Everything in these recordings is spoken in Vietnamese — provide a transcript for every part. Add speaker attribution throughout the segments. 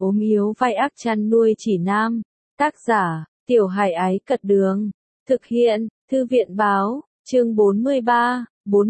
Speaker 1: ốm yếu vai ác chăn nuôi chỉ nam. Tác giả, Tiểu Hải Ái Cật Đường. Thực hiện, Thư viện Báo, chương 43,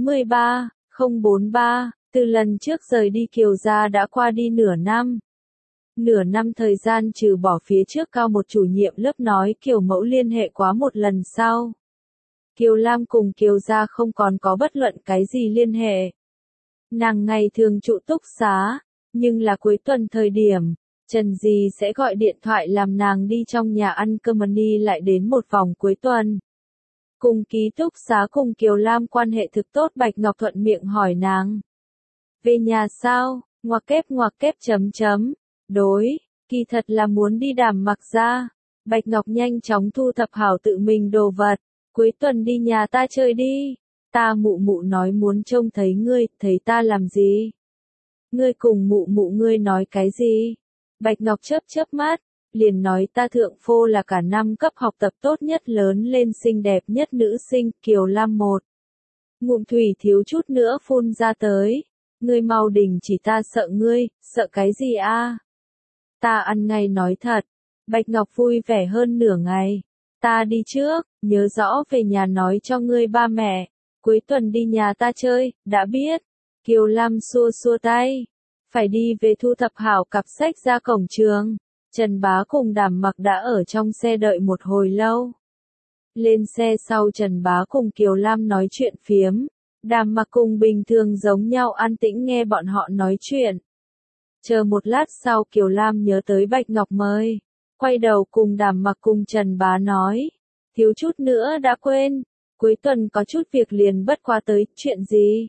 Speaker 1: 043, từ lần trước rời đi Kiều gia đã qua đi nửa năm. Nửa năm thời gian trừ bỏ phía trước Cao một chủ nhiệm lớp nói Kiều mẫu liên hệ quá một lần sau. Kiều Lam cùng Kiều gia không còn có bất luận cái gì liên hệ. Nàng ngày thường trụ túc xá, nhưng là cuối tuần thời điểm, Trần Dì sẽ gọi điện thoại làm nàng đi trong nhà ăn cơm đi lại đến một vòng cuối tuần. Cùng ký túc xá cùng Kiều Lam quan hệ thực tốt Bạch Ngọc thuận miệng hỏi nàng. Về nhà sao, ngoặc kép chấm. Đối, kỳ thật là muốn đi Đàm Mặc ra. Bạch Ngọc nhanh chóng thu thập hảo tự mình đồ vật. Cuối tuần đi nhà ta chơi đi. Ta mụ mụ nói muốn trông thấy ngươi, thấy ta làm gì? Ngươi cùng mụ mụ ngươi nói cái gì? Bạch Ngọc chớp mắt, liền nói ta thượng phô là cả năm cấp học tập tốt nhất lớn lên xinh đẹp nhất nữ sinh, Kiều Lam một. Ngụm thủy thiếu chút nữa phun ra tới. Ngươi mau đình chỉ ta sợ ngươi, sợ cái gì a? Ta ăn ngay nói thật. Bạch Ngọc vui vẻ hơn nửa ngày. Ta đi trước, nhớ rõ về nhà nói cho ngươi ba mẹ. Cuối tuần đi nhà ta chơi, đã biết. Kiều Lam xua tay. Phải đi về thu thập hảo cặp sách ra cổng trường. Trần Bá cùng Đàm Mặc đã ở trong xe đợi một hồi lâu. Lên xe sau Trần Bá cùng Kiều Lam nói chuyện phiếm. Đàm Mặc cùng bình thường giống nhau an tĩnh nghe bọn họ nói chuyện. Chờ một lát sau Kiều Lam nhớ tới Bạch Ngọc mời. Quay đầu cùng Đàm Mặc cùng Trần Bá nói. Thiếu chút nữa đã quên. Cuối tuần có chút việc liền bất qua tới, chuyện gì?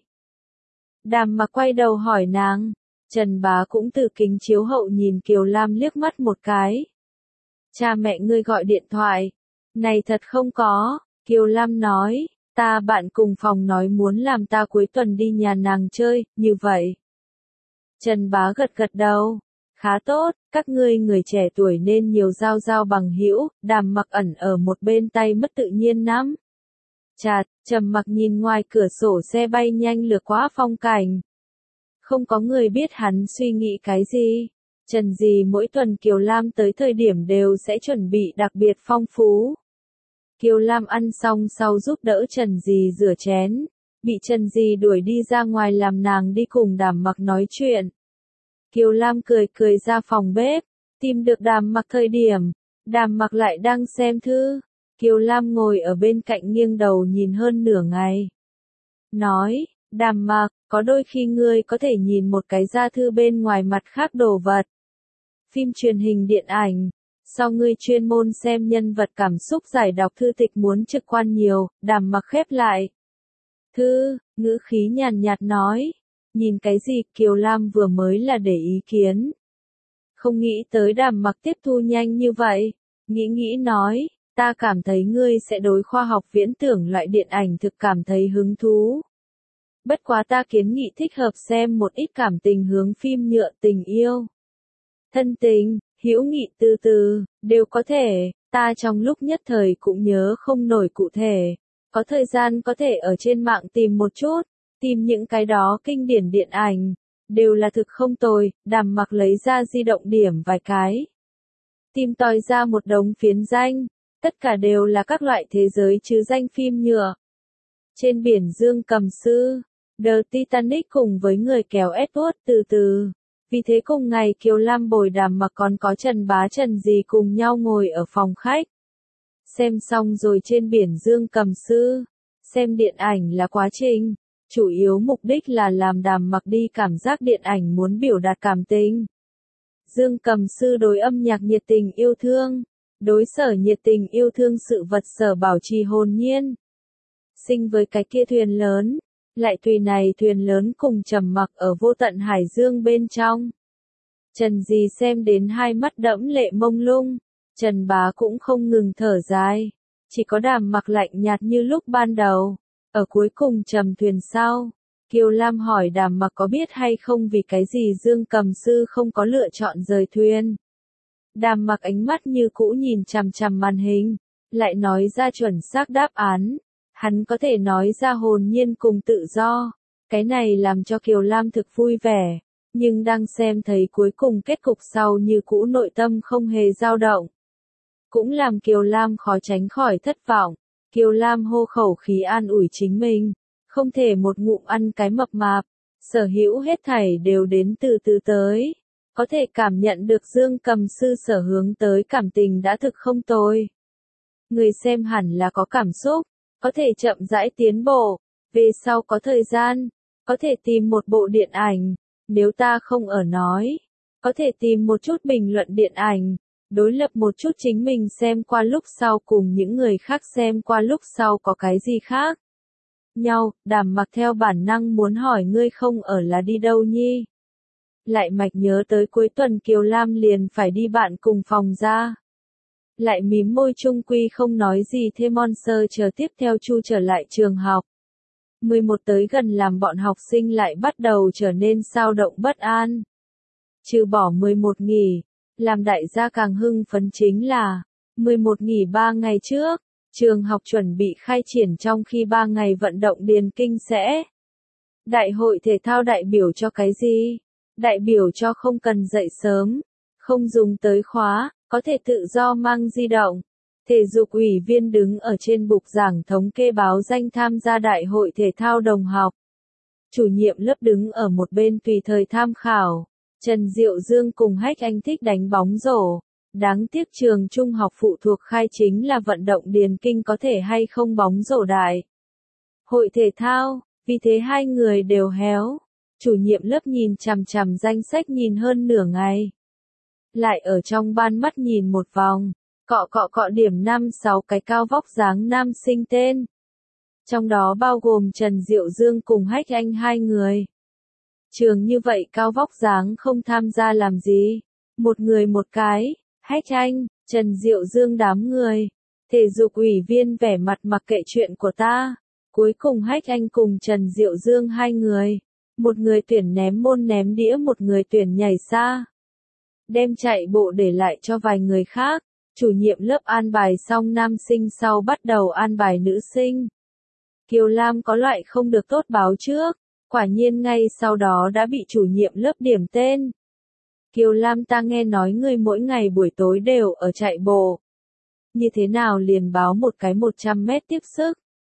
Speaker 1: Đàm Mặc quay đầu hỏi nàng. Trần Bá cũng từ kính chiếu hậu nhìn Kiều Lam liếc mắt một cái. Cha mẹ ngươi gọi điện thoại. Này thật không có. Kiều Lam nói. Ta bạn cùng phòng nói muốn làm ta cuối tuần đi nhà nàng chơi, như vậy. Trần Bá gật đầu. Khá tốt, các ngươi người trẻ tuổi nên nhiều giao bằng hữu. Đàm Mặc ẩn ở một bên tay mất tự nhiên lắm. Chạt, Trầm Mặc nhìn ngoài cửa sổ xe bay nhanh lướt qua phong cảnh. Không có người biết hắn suy nghĩ cái gì. Trần Dì mỗi tuần Kiều Lam tới thời điểm đều sẽ chuẩn bị đặc biệt phong phú. Kiều Lam ăn xong sau giúp đỡ Trần Dì rửa chén. Bị Trần Dì đuổi đi ra ngoài làm nàng đi cùng Đàm Mặc nói chuyện. Kiều Lam cười ra phòng bếp. Tìm được Đàm Mặc thời điểm. Đàm Mặc lại đang xem thư. Kiều Lam ngồi ở bên cạnh nghiêng đầu nhìn hơn nửa ngày. Nói, Đàm Mặc, có đôi khi ngươi có thể nhìn một cái gia thư bên ngoài mặt khác đồ vật. Phim truyền hình điện ảnh. Sau ngươi chuyên môn xem nhân vật cảm xúc giải đọc thư tịch muốn trực quan nhiều, Đàm Mặc khép lại. Thư, ngữ khí nhàn nhạt nói. Nhìn cái gì Kiều Lam vừa mới là để ý kiến. Không nghĩ tới Đàm Mặc tiếp thu nhanh như vậy. Nghĩ nói. Ta cảm thấy ngươi sẽ đối khoa học viễn tưởng loại điện ảnh thực cảm thấy hứng thú. Bất quá ta kiến nghị thích hợp xem một ít cảm tình hướng phim nhựa tình yêu. Thân tình, hữu nghị từ, đều có thể, ta trong lúc nhất thời cũng nhớ không nổi cụ thể. Có thời gian có thể ở trên mạng tìm một chút, tìm những cái đó kinh điển điện ảnh. Đều là thực không tồi, Đàm Mặc lấy ra di động điểm vài cái. Tìm tòi ra một đống phiến danh. Tất cả đều là các loại thế giới chứ danh phim nhựa. Trên biển Dương Cầm Sư, The Titanic cùng với người kéo Edward từ. Vì thế cùng ngày Kiều Lam bồi Đàm Mặc còn có Trần Bá Trần Dì cùng nhau ngồi ở phòng khách. Xem xong rồi trên biển Dương Cầm Sư. Xem điện ảnh là quá trình. Chủ yếu mục đích là làm Đàm Mặc đi cảm giác điện ảnh muốn biểu đạt cảm tình. Dương Cầm Sư đối âm nhạc nhiệt tình yêu thương. Đối sở nhiệt tình yêu thương sự vật sở bảo trì hồn nhiên. Sinh với cái kia thuyền lớn. Lại tùy này thuyền lớn cùng Trầm Mặc ở vô tận hải dương bên trong. Trần Dì xem đến hai mắt đẫm lệ mông lung. Trần Bá cũng không ngừng thở dài. Chỉ có Đàm Mặc lạnh nhạt như lúc ban đầu. Ở cuối cùng trầm thuyền sau. Kiều Lam hỏi Đàm Mặc có biết hay không vì cái gì Dương Cầm Sư không có lựa chọn rời thuyền. Đàm Mặc ánh mắt như cũ nhìn chằm chằm màn hình, lại nói ra chuẩn xác đáp án. Hắn có thể nói ra hồn nhiên cùng tự do. Cái này làm cho Kiều Lam thực vui vẻ. Nhưng đang xem thấy cuối cùng kết cục sau như cũ nội tâm không hề dao động. Cũng làm Kiều Lam khó tránh khỏi thất vọng. Kiều Lam hô khẩu khí an ủi chính mình. Không thể một ngụm ăn cái mập mạp. Sở hữu hết thảy đều đến từ từ tới. Có thể cảm nhận được Dương Cầm sư sở hướng tới cảm tình đã thực không tồi. Người xem hẳn là có cảm xúc, có thể chậm rãi tiến bộ, về sau có thời gian, có thể tìm một bộ điện ảnh, nếu ta không ở nói, có thể tìm một chút bình luận điện ảnh, đối lập một chút chính mình xem qua lúc sau cùng những người khác xem qua lúc sau có cái gì khác nhau. Đàm Mặc theo bản năng muốn hỏi ngươi không ở là đi đâu nhi. Lại mạch nhớ tới cuối tuần Kiều Lam liền phải đi bạn cùng phòng ra. Lại mím môi chung quy không nói gì thêm Monster chờ tiếp theo Chu trở lại trường học. 11 tới gần làm bọn học sinh lại bắt đầu trở nên xao động bất an. Trừ bỏ 11 nghỉ, làm đại gia càng hưng phấn chính là 11 nghỉ 3 ngày trước, trường học chuẩn bị khai triển trong khi 3 ngày vận động điền kinh sẽ. Đại hội thể thao đại biểu cho cái gì? Đại biểu cho không cần dậy sớm, không dùng tới khóa, có thể tự do mang di động. Thể dục ủy viên đứng ở trên bục giảng thống kê báo danh tham gia đại hội thể thao đồng học. Chủ nhiệm lớp đứng ở một bên tùy thời tham khảo. Trần Diệu Dương cùng Hách Anh thích đánh bóng rổ. Đáng tiếc trường trung học phụ thuộc khai chính là vận động điền kinh có thể hay không bóng rổ đại hội thể thao, vì thế hai người đều héo. Chủ nhiệm lớp nhìn chằm chằm danh sách nhìn hơn nửa ngày. Lại ở trong ban mắt nhìn một vòng, cọ điểm 5-6 cái cao vóc dáng nam sinh tên. Trong đó bao gồm Trần Diệu Dương cùng Hách Anh hai người. Trường như vậy cao vóc dáng không tham gia làm gì? Một người một cái, Hách Anh, Trần Diệu Dương đám người. Thể dục ủy viên vẻ mặt mặc kệ chuyện của ta. Cuối cùng Hách Anh cùng Trần Diệu Dương hai người. Một người tuyển ném môn ném đĩa, một người tuyển nhảy xa. Đem chạy bộ để lại cho vài người khác. Chủ nhiệm lớp an bài xong nam sinh sau bắt đầu an bài nữ sinh. Kiều Lam có loại không được tốt báo trước. Quả nhiên ngay sau đó đã bị chủ nhiệm lớp điểm tên. Kiều Lam, ta nghe nói ngươi mỗi ngày buổi tối đều ở chạy bộ. Như thế nào liền báo một cái 100 mét tiếp sức?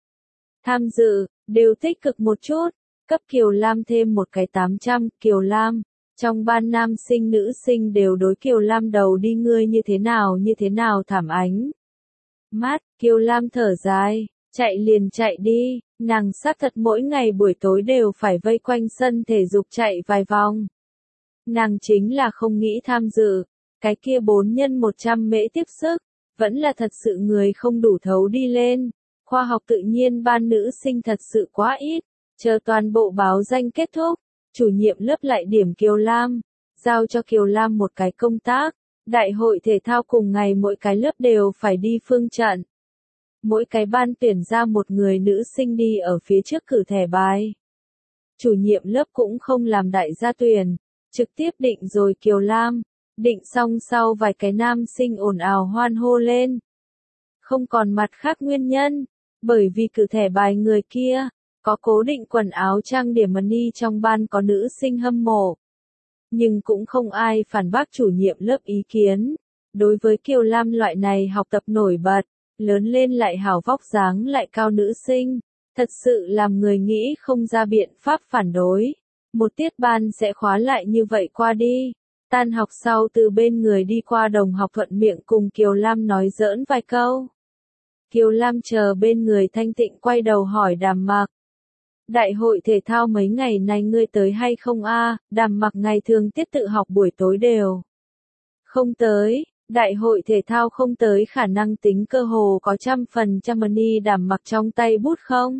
Speaker 1: Tham dự, đều tích cực một chút. Cấp Kiều Lam thêm một cái 800, Kiều Lam. Trong ban nam sinh nữ sinh đều đối Kiều Lam đầu đi ngươi như thế nào thảm ánh. Mát, Kiều Lam thở dài, chạy liền chạy đi, nàng xác thật mỗi ngày buổi tối đều phải vây quanh sân thể dục chạy vài vòng. Nàng chính là không nghĩ tham dự, cái kia 4x100 mễ tiếp sức, vẫn là thật sự người không đủ thấu đi lên. Khoa học tự nhiên ban nữ sinh thật sự quá ít, chờ toàn bộ báo danh kết thúc. Chủ nhiệm lớp lại điểm Kiều Lam, giao cho Kiều Lam một cái công tác. Đại hội thể thao cùng ngày mỗi cái lớp đều phải đi phương trận. Mỗi cái ban tuyển ra một người nữ sinh đi ở phía trước cử thẻ bài. Chủ nhiệm lớp cũng không làm đại gia tuyển, trực tiếp định rồi Kiều Lam. Định xong sau vài cái nam sinh ồn ào hoan hô lên. Không còn mặt khác nguyên nhân, bởi vì cử thẻ bài người kia. Có cố định quần áo trang điểm money trong ban có nữ sinh hâm mộ. Nhưng cũng không ai phản bác chủ nhiệm lớp ý kiến. Đối với Kiều Lam loại này học tập nổi bật, lớn lên lại hào vóc dáng lại cao nữ sinh, thật sự làm người nghĩ không ra biện pháp phản đối. Một tiết ban sẽ khóa lại như vậy qua đi. Tan học sau từ bên người đi qua đồng học thuận miệng cùng Kiều Lam nói giỡn vài câu. Kiều Lam chờ bên người thanh tịnh quay đầu hỏi Đàm Mặc. Đại hội thể thao mấy ngày nay ngươi tới hay không a? Đàm Mặc ngày thường tiết tự học buổi tối đều không tới, đại hội thể thao không tới khả năng tính cơ hồ có 100% money. Đàm Mặc trong tay bút không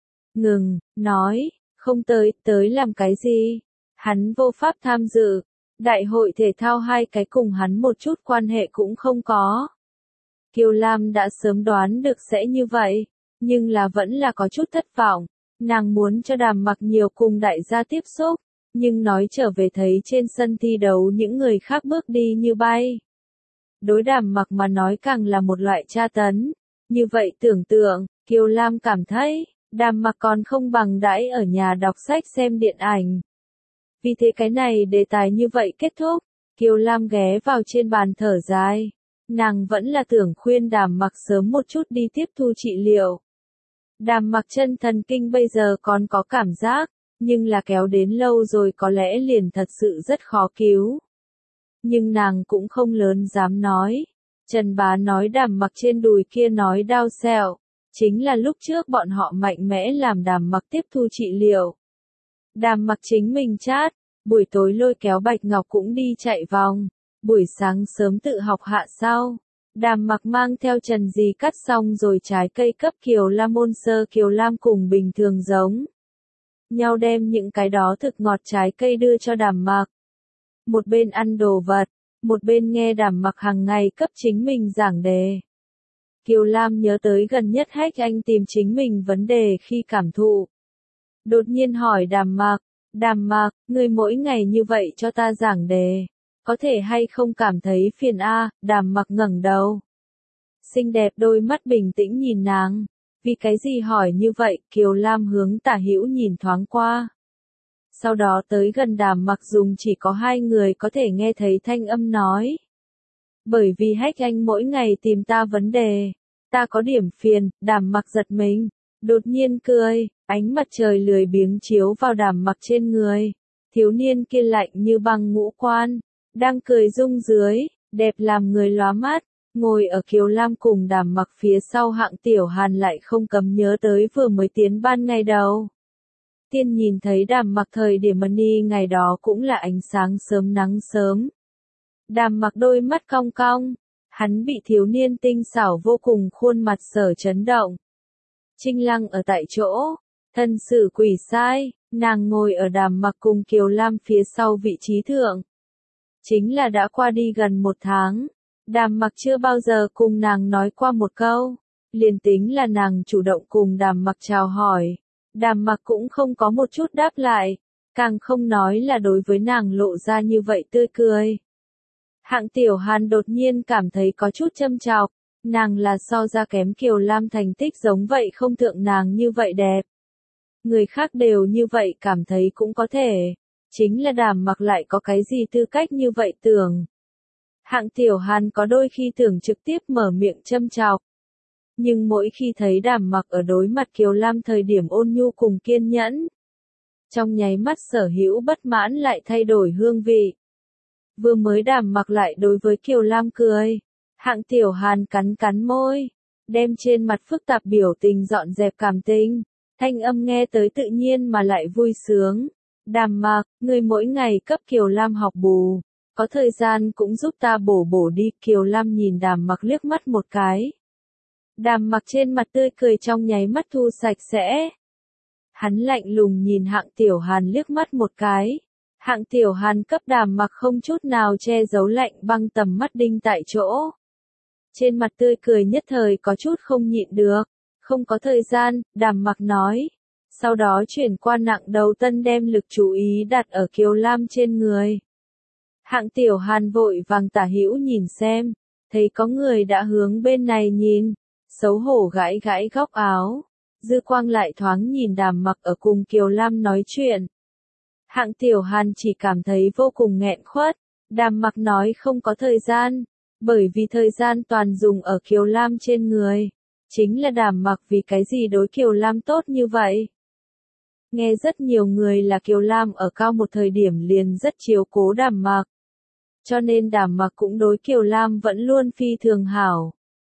Speaker 1: ngừng, nói, không tới, tới làm cái gì? Hắn vô pháp tham dự, đại hội thể thao hai cái cùng hắn một chút quan hệ cũng không có. Kiều Lam đã sớm đoán được sẽ như vậy, nhưng là vẫn là có chút thất vọng. Nàng muốn cho Đàm Mặc nhiều cùng đại gia tiếp xúc, nhưng nói trở về thấy trên sân thi đấu những người khác bước đi như bay. Đối Đàm Mặc mà nói càng là một loại tra tấn. Như vậy tưởng tượng, Kiều Lam cảm thấy, Đàm Mặc còn không bằng đãi ở nhà đọc sách xem điện ảnh. Vì thế cái này đề tài như vậy kết thúc, Kiều Lam ghé vào trên bàn thở dài. Nàng vẫn là tưởng khuyên Đàm Mặc sớm một chút đi tiếp thu trị liệu. Đàm Mặc chân thần kinh bây giờ còn có cảm giác, nhưng là kéo đến lâu rồi có lẽ liền thật sự rất khó cứu. Nhưng nàng cũng không lớn dám nói. Trần Bá nói Đàm Mặc trên đùi kia nói đau sẹo, chính là lúc trước bọn họ mạnh mẽ làm Đàm Mặc tiếp thu trị liệu. Đàm Mặc chính mình chát, buổi tối lôi kéo Bạch Ngọc cũng đi chạy vòng, buổi sáng sớm tự học hạ sau. Đàm Mặc mang theo Trần Dì cắt xong rồi trái cây cấp Kiều Lam môn sơ Kiều Lam cùng bình thường giống nhau đem những cái đó thực ngọt trái cây đưa cho Đàm Mặc. Một bên ăn đồ vật, một bên nghe Đàm Mặc hàng ngày cấp chính mình giảng đề. Kiều Lam nhớ tới gần nhất Hách Anh tìm chính mình vấn đề khi cảm thụ. Đột nhiên hỏi Đàm Mặc, ngươi mỗi ngày như vậy cho ta giảng đề, có thể hay không cảm thấy phiền a? Đàm Mặc ngẩng đầu. Xinh đẹp đôi mắt bình tĩnh nhìn nàng. Vì cái gì hỏi như vậy? Kiều Lam hướng tả hữu nhìn thoáng qua. Sau đó tới gần Đàm Mặc dùng chỉ có hai người có thể nghe thấy thanh âm nói. Bởi vì Hách Anh mỗi ngày tìm ta vấn đề, ta có điểm phiền. Đàm Mặc giật mình, đột nhiên cười, ánh mặt trời lười biếng chiếu vào Đàm Mặc trên người. Thiếu niên kia lạnh như băng ngũ quan, đang cười rung dưới, đẹp làm người lóa mắt. Ngồi ở Kiều Lam cùng Đàm Mặc phía sau Hạng Tiểu Hàn lại không cấm nhớ tới vừa mới tiến ban ngày đầu. Tiên nhìn thấy Đàm Mặc thời điểm mani ngày đó cũng là ánh sáng sớm nắng sớm. Đàm Mặc đôi mắt cong cong, hắn bị thiếu niên tinh xảo vô cùng khuôn mặt sở chấn động. Trinh Lăng ở tại chỗ, thân sử quỷ sai, nàng ngồi ở Đàm Mặc cùng Kiều Lam phía sau vị trí thượng. Chính là đã qua đi gần 1 tháng. Đàm Mặc chưa bao giờ cùng nàng nói qua một câu, liền tính là nàng chủ động cùng Đàm Mặc chào hỏi, Đàm Mặc cũng không có một chút đáp lại, càng không nói là đối với nàng lộ ra như vậy tươi cười. Hạng Tiểu Hàn đột nhiên cảm thấy có chút châm chọc, nàng là so ra kém Kiều Lam thành tích giống vậy không thượng nàng như vậy đẹp. Người khác đều như vậy cảm thấy cũng có thể, chính là Đàm Mặc lại có cái gì tư cách như vậy tưởng. Hạng Tiểu Hàn có đôi khi tưởng trực tiếp mở miệng châm chọc. Nhưng mỗi khi thấy Đàm Mặc ở đối mặt Kiều Lam thời điểm ôn nhu cùng kiên nhẫn, trong nháy mắt sở hữu bất mãn lại thay đổi hương vị. Vừa mới Đàm Mặc lại đối với Kiều Lam cười, Hạng Tiểu Hàn cắn cắn môi, đem trên mặt phức tạp biểu tình dọn dẹp cảm tình, thanh âm nghe tới tự nhiên mà lại vui sướng. Đàm Mặc, ngươi mỗi ngày cấp Kiều Lam học bù, có thời gian cũng giúp ta bổ bổ đi. Kiều Lam nhìn Đàm Mặc liếc mắt một cái. Đàm Mặc trên mặt tươi cười trong nháy mắt thu sạch sẽ. Hắn lạnh lùng nhìn Hạng Tiểu Hàn liếc mắt một cái. Hạng Tiểu Hàn cấp Đàm Mặc không chút nào che giấu lạnh băng tầm mắt đinh tại chỗ. Trên mặt tươi cười nhất thời có chút không nhịn được. Không có thời gian, Đàm Mặc nói. Sau đó chuyển qua nặng đầu tân đem lực chú ý đặt ở Kiều Lam trên người. Hạng Tiểu Hàn vội vàng tả hữu nhìn xem, thấy có người đã hướng bên này nhìn, xấu hổ gãi gãi góc áo, dư quang lại thoáng nhìn Đàm Mặc ở cùng Kiều Lam nói chuyện. Hạng Tiểu Hàn chỉ cảm thấy vô cùng nghẹn khuất, Đàm Mặc nói không có thời gian, bởi vì thời gian toàn dùng ở Kiều Lam trên người, chính là Đàm Mặc vì cái gì đối Kiều Lam tốt như vậy. Nghe rất nhiều người là Kiều Lam ở cao một thời điểm liền rất chiếu cố Đàm Mặc. Cho nên Đàm Mặc cũng đối Kiều Lam vẫn luôn phi thường hảo.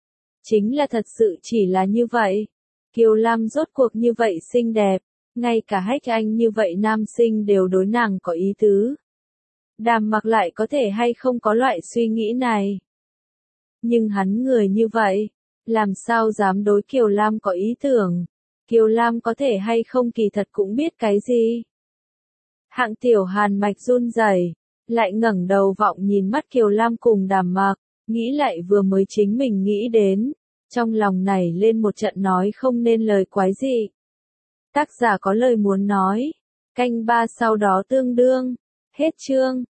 Speaker 1: Chính là thật sự chỉ là như vậy. Kiều Lam rốt cuộc như vậy xinh đẹp, ngay cả Hách Anh như vậy nam sinh đều đối nàng có ý tứ. Đàm Mặc lại có thể hay không có loại suy nghĩ này. Nhưng hắn người như vậy, làm sao dám đối Kiều Lam có ý tưởng. Kiều Lam có thể hay không kỳ thật cũng biết cái gì. Hạng Tiểu Hàn mạch run rẩy, lại ngẩng đầu vọng nhìn mắt Kiều Lam cùng Đàm Mặc, nghĩ lại vừa mới chính mình nghĩ đến, trong lòng nảy lên một trận nói không nên lời quái dị. Tác giả có lời muốn nói, canh 3 sau đó tương đương, hết chương.